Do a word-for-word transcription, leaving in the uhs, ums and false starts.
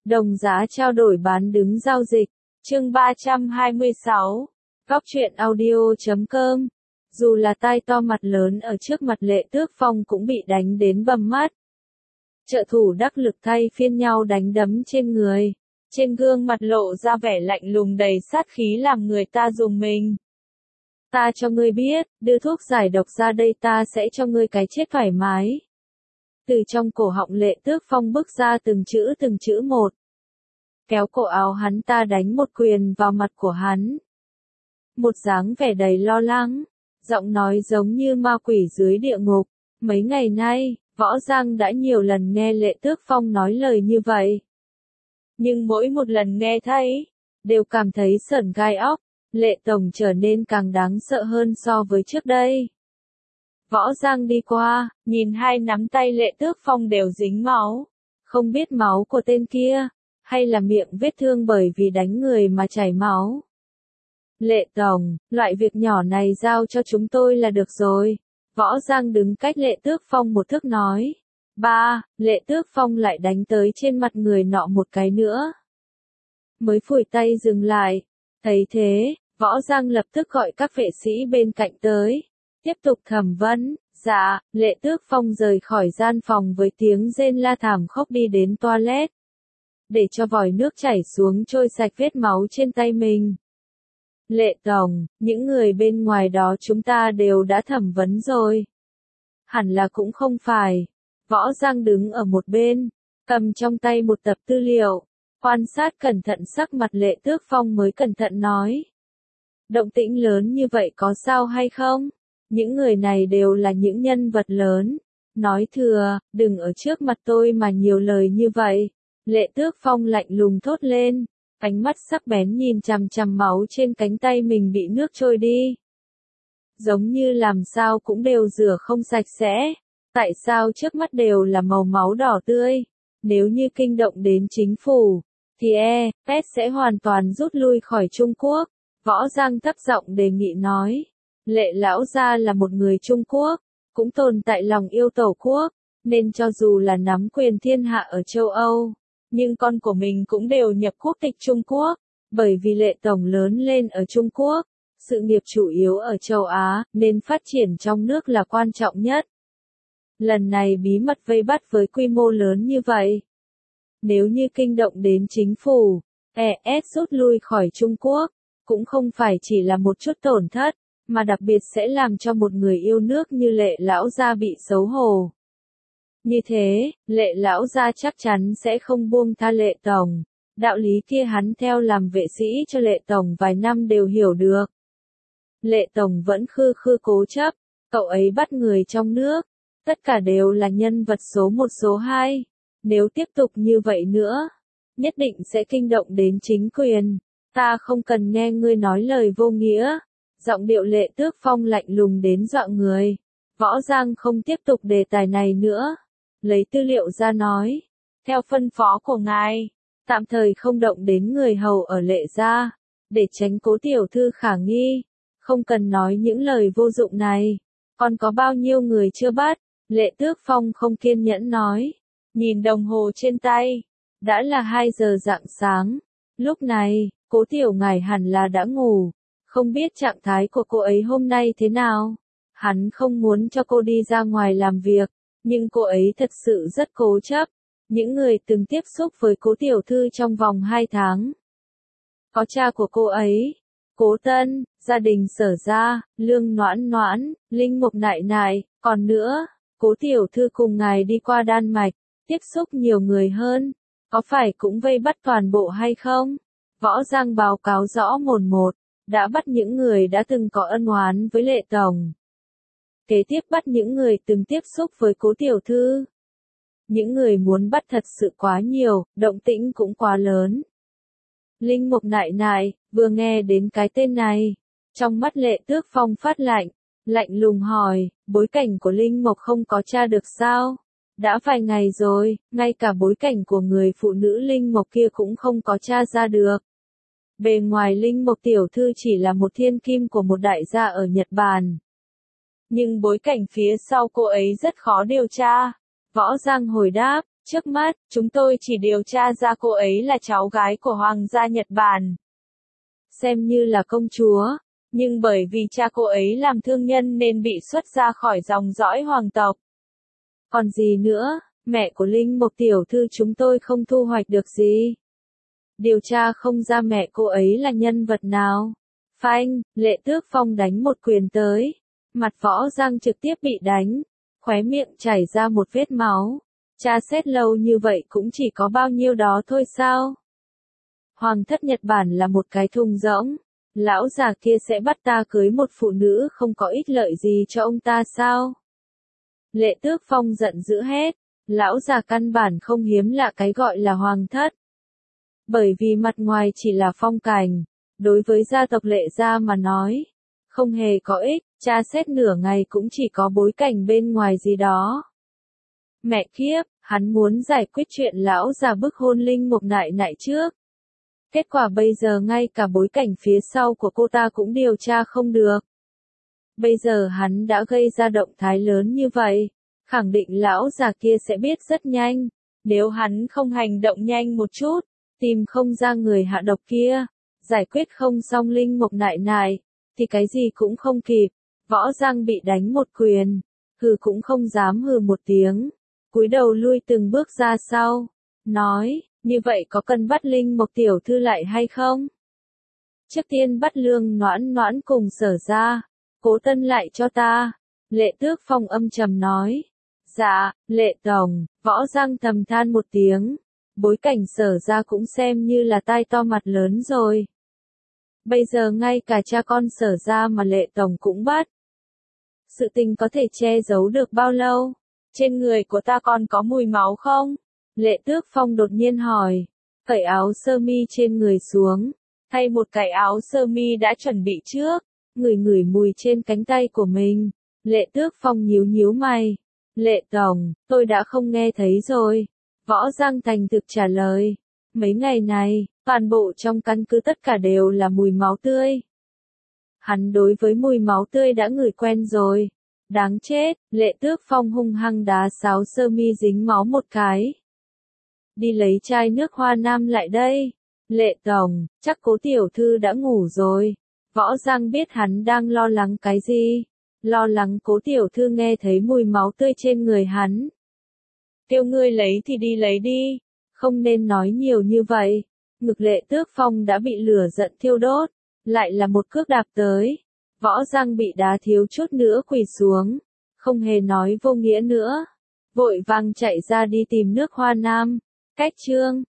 Đồng giá trao đổi bán đứng giao dịch. Chương ba trăm hai mươi sáu. Góc truyện audio chấm com. Dù là tai to mặt lớn ở trước mặt Lệ Tước Phong cũng bị đánh đến bầm mắt. Trợ thủ đắc lực thay phiên nhau đánh đấm trên người. Trên gương mặt lộ ra vẻ lạnh lùng đầy sát khí làm người ta rùng mình. Ta cho ngươi biết, đưa thuốc giải độc ra đây ta sẽ cho ngươi cái chết thoải mái. Từ trong cổ họng Lệ Tước Phong bứt ra từng chữ từng chữ một. Kéo cổ áo hắn ta đánh một quyền vào mặt của hắn. Một dáng vẻ đầy lo lắng, giọng nói giống như ma quỷ dưới địa ngục. Mấy ngày nay, Võ Giang đã nhiều lần nghe Lệ Tước Phong nói lời như vậy. Nhưng mỗi một lần nghe thấy, đều cảm thấy sởn gai óc. Lệ Tổng trở nên càng đáng sợ hơn so với trước đây. Võ Giang đi qua, nhìn hai nắm tay Lệ Tước Phong đều dính máu. Không biết máu của tên kia, hay là miệng vết thương bởi vì đánh người mà chảy máu. Lệ Tổng, loại việc nhỏ này giao cho chúng tôi là được rồi. Võ Giang đứng cách Lệ Tước Phong một thước nói. Ba, Lệ Tước Phong lại đánh tới trên mặt người nọ một cái nữa. Mới phủi tay dừng lại. Thấy thế, Võ Giang lập tức gọi các vệ sĩ bên cạnh tới. Tiếp tục thẩm vấn. Dạ, Lệ Tước Phong rời khỏi gian phòng với tiếng rên la thảm khóc đi đến toilet. Để cho vòi nước chảy xuống trôi sạch vết máu trên tay mình. Lệ Tổng, những người bên ngoài đó chúng ta đều đã thẩm vấn rồi. Hẳn là cũng không phải. Võ Giang đứng ở một bên, cầm trong tay một tập tư liệu, quan sát cẩn thận sắc mặt Lệ Tước Phong mới cẩn thận nói. Động tĩnh lớn như vậy có sao hay không? Những người này đều là những nhân vật lớn. Nói thừa, đừng ở trước mặt tôi mà nhiều lời như vậy. Lệ Tước Phong lạnh lùng thốt lên, ánh mắt sắc bén nhìn chằm chằm máu trên cánh tay mình bị nước trôi đi. Giống như làm sao cũng đều rửa không sạch sẽ. Tại sao trước mắt đều là màu máu đỏ tươi? Nếu như kinh động đến chính phủ, thì e, pét sẽ hoàn toàn rút lui khỏi Trung Quốc. Võ Giang thấp giọng đề nghị nói. Lệ lão gia là một người Trung Quốc, cũng tồn tại lòng yêu tổ quốc, nên cho dù là nắm quyền thiên hạ ở châu Âu, nhưng con của mình cũng đều nhập quốc tịch Trung Quốc, bởi vì Lệ Tổng lớn lên ở Trung Quốc, sự nghiệp chủ yếu ở châu Á, nên phát triển trong nước là quan trọng nhất. Lần này bí mật vây bắt với quy mô lớn như vậy. Nếu như kinh động đến chính phủ, e ét rút lui khỏi Trung Quốc, cũng không phải chỉ là một chút tổn thất, mà đặc biệt sẽ làm cho một người yêu nước như Lệ lão gia bị xấu hổ. Như thế, Lệ lão gia chắc chắn sẽ không buông tha Lệ Tổng. Đạo lý kia hắn theo làm vệ sĩ cho Lệ Tổng vài năm đều hiểu được. Lệ Tổng vẫn khư khư cố chấp, cậu ấy bắt người trong nước, tất cả đều là nhân vật số một số hai. Nếu tiếp tục như vậy nữa, nhất định sẽ kinh động đến chính quyền. Ta không cần nghe ngươi nói lời vô nghĩa. Giọng điệu Lệ Tước Phong lạnh lùng đến dọa người. Võ Giang không tiếp tục đề tài này nữa. Lấy tư liệu ra nói. Theo phân phó của ngài, tạm thời không động đến người hầu ở Lệ gia, để tránh Cố tiểu thư khả nghi. Không cần nói những lời vô dụng này. Còn có bao nhiêu người chưa bắt? Lệ Tước Phong không kiên nhẫn nói. Nhìn đồng hồ trên tay. Đã là hai giờ rạng sáng. Lúc này, Cố tiểu ngài hẳn là đã ngủ. Không biết trạng thái của cô ấy hôm nay thế nào. Hắn không muốn cho cô đi ra ngoài làm việc, nhưng cô ấy thật sự rất cố chấp. Những người từng tiếp xúc với Cố tiểu thư trong vòng hai tháng. Có cha của cô ấy, Cố Tân, gia đình Sở gia, Lương Noãn Noãn, Linh Mục Nại Nại, còn nữa, Cố tiểu thư cùng ngài đi qua Đan Mạch, tiếp xúc nhiều người hơn. Có phải cũng vây bắt toàn bộ hay không? Võ Giang báo cáo rõ mồn một. Đã bắt những người đã từng có ân oán với Lệ Tổng. Kế tiếp bắt những người từng tiếp xúc với Cố tiểu thư. Những người muốn bắt thật sự quá nhiều, động tĩnh cũng quá lớn. Linh Mục Nại Nại, vừa nghe đến cái tên này, trong mắt Lệ Tước Phong phát lạnh, lạnh lùng hỏi, bối cảnh của Linh Mục không có tra được sao? Đã vài ngày rồi, ngay cả bối cảnh của người phụ nữ Linh Mục kia cũng không có tra ra được. Bề ngoài Linh Mục tiểu thư chỉ là một thiên kim của một đại gia ở Nhật Bản. Nhưng bối cảnh phía sau cô ấy rất khó điều tra. Võ Giang hồi đáp, Trước mắt, chúng tôi chỉ điều tra ra cô ấy là cháu gái của Hoàng gia Nhật Bản. Xem như là công chúa, nhưng bởi vì cha cô ấy làm thương nhân nên bị xuất ra khỏi dòng dõi hoàng tộc. Còn gì nữa, mẹ của Linh Mộc tiểu thư chúng tôi không thu hoạch được gì. Điều tra không ra mẹ cô ấy là nhân vật nào. Phanh, Lệ Tước Phong đánh một quyền tới. Mặt Võ Giang trực tiếp bị đánh. Khóe miệng chảy ra một vết máu. Tra xét lâu như vậy cũng chỉ có bao nhiêu đó thôi sao? Hoàng thất Nhật Bản là một cái thùng rỗng. Lão già kia sẽ bắt ta cưới một phụ nữ không có ích lợi gì cho ông ta sao? Lệ Tước Phong giận dữ hét. Lão già căn bản không hiếm lạ cái gọi là hoàng thất. Bởi vì mặt ngoài chỉ là phong cảnh. Đối với gia tộc Lệ gia mà nói, không hề có ích, tra xét nửa ngày cũng chỉ có bối cảnh bên ngoài gì đó. Mẹ kiếp, hắn muốn giải quyết chuyện lão già bức hôn Linh Mộc Nại Nại trước. Kết quả bây giờ ngay cả bối cảnh phía sau của cô ta cũng điều tra không được. Bây giờ hắn đã gây ra động thái lớn như vậy, khẳng định lão già kia sẽ biết rất nhanh. Nếu hắn không hành động nhanh một chút, tìm không ra người hạ độc kia, giải quyết không xong Linh Mộc Nại Nại, thì cái gì cũng không kịp. Võ Giang bị đánh một quyền, hừ cũng không dám hừ một tiếng, cúi đầu lui từng bước ra sau, nói, như vậy có cần bắt Linh Mộc tiểu thư lại hay không? Trước tiên bắt Lương Noãn Noãn cùng Sở ra, Cố Tân lại cho ta. Lệ Tước Phong âm trầm nói. Dạ, Lệ tổng. Võ Giang thầm than một tiếng. Bối cảnh Sở ra cũng xem như là tai to mặt lớn rồi. Bây giờ ngay cả cha con Sở ra mà Lệ tổng cũng bắt. Sự tình có thể che giấu được bao lâu? Trên người của ta còn có mùi máu không? Lệ Tước Phong đột nhiên hỏi. Cởi áo sơ mi trên người xuống, thay một cái áo sơ mi đã chuẩn bị trước, ngửi ngửi mùi trên cánh tay của mình. Lệ Tước Phong nhíu nhíu mày. Lệ tổng, tôi đã không nghe thấy rồi. Võ Giang thành thực trả lời. Mấy ngày này, toàn bộ trong căn cứ tất cả đều là mùi máu tươi. Hắn đối với mùi máu tươi đã ngửi quen rồi. Đáng chết, Lệ Tước Phong hung hăng đá sáo sơ mi dính máu một cái. Đi lấy chai nước hoa nam lại đây. Lệ tổng, chắc Cố tiểu thư đã ngủ rồi. Võ Giang biết hắn đang lo lắng cái gì. Lo lắng Cố tiểu thư nghe thấy mùi máu tươi trên người hắn. Kêu ngươi lấy thì đi lấy đi. Không nên nói nhiều như vậy. Ngực Lệ Tước Phong đã bị lửa giận thiêu đốt. Lại là một cước đạp tới. Võ Giang bị đá thiếu chút nữa quỳ xuống. Không hề nói vô nghĩa nữa. Vội vàng chạy ra đi tìm nước hoa nam. Cách chương